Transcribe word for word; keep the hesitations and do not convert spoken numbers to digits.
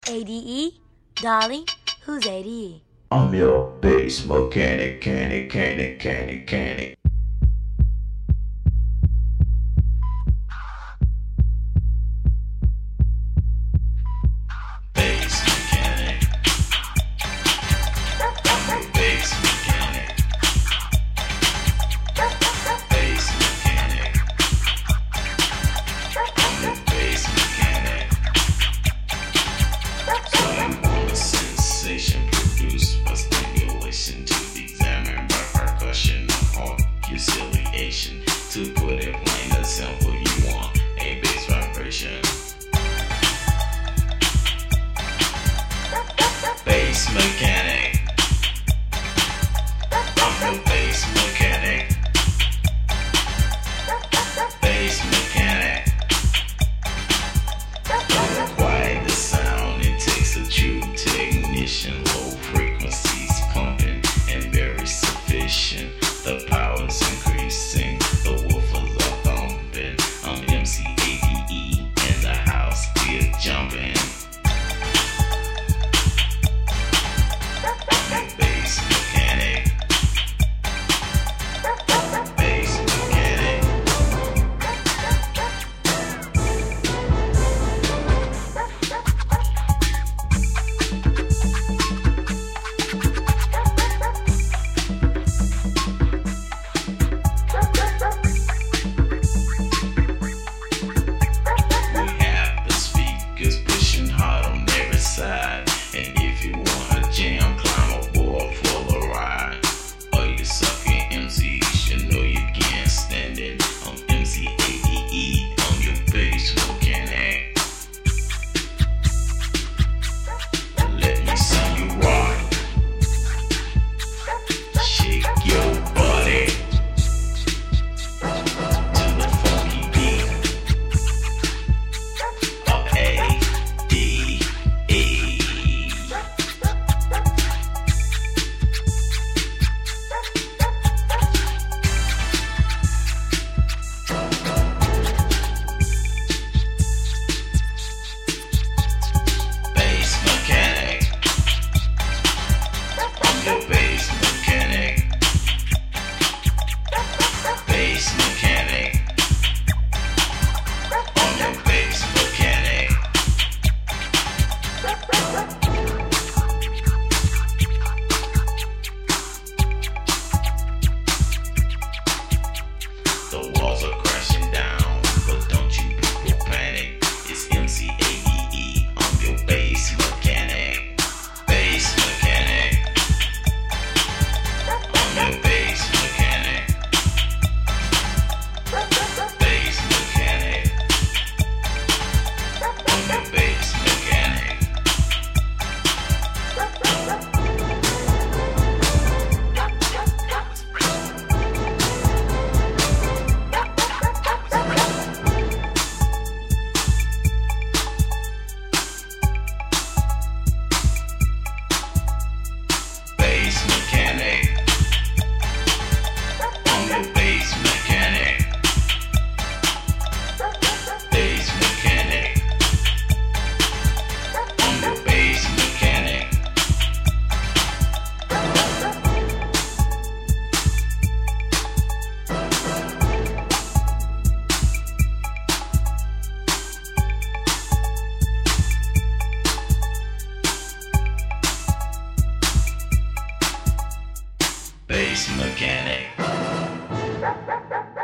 A D E? Darling, who's A D E? I'm your bass mechanic, mechanic, mechanic, mechanic, mechanic. Bass mechanic. I'm your bass mechanic. Bass mechanic. I'm your bass mechanic. So you want a sensation produced by stimulation to examine by percussion or conciliation. To put it plain and simple, you want a bass vibration. Bass mechanic. I'm your bass mechanic. Bass mechanic. Don't quiet the sound, it takes a true technician. Low frequencies pumping and very sufficient. The power's increasing, the woofers are thumping. I'm M C A D E in the house, we're jumping. Bass mechanic. Bass mechanic. We have the speakers pushing hard on every side. And if you wanna jam, climb aboard for the ride. All you sucking M Cs, you know you can't stand it. I'm M C A D E, I'm your bass mechanic. Let me see you rock. Shake your body to the funky beat of A D E. Bass mechanic. I'm your bass mechanic. Bass mechanic. I'm your bass mechanic. The walls are crashing down, but don't you people panic. It's M C A D E, I'm your bass mechanic. Bass mechanic. I'm your bass mechanic. Bass mechanic. I'm your bass mechanic. Bass mechanic. I'm your bass mechanic. Bass mechanic. I'm your bass mechanic. Bass mechanic.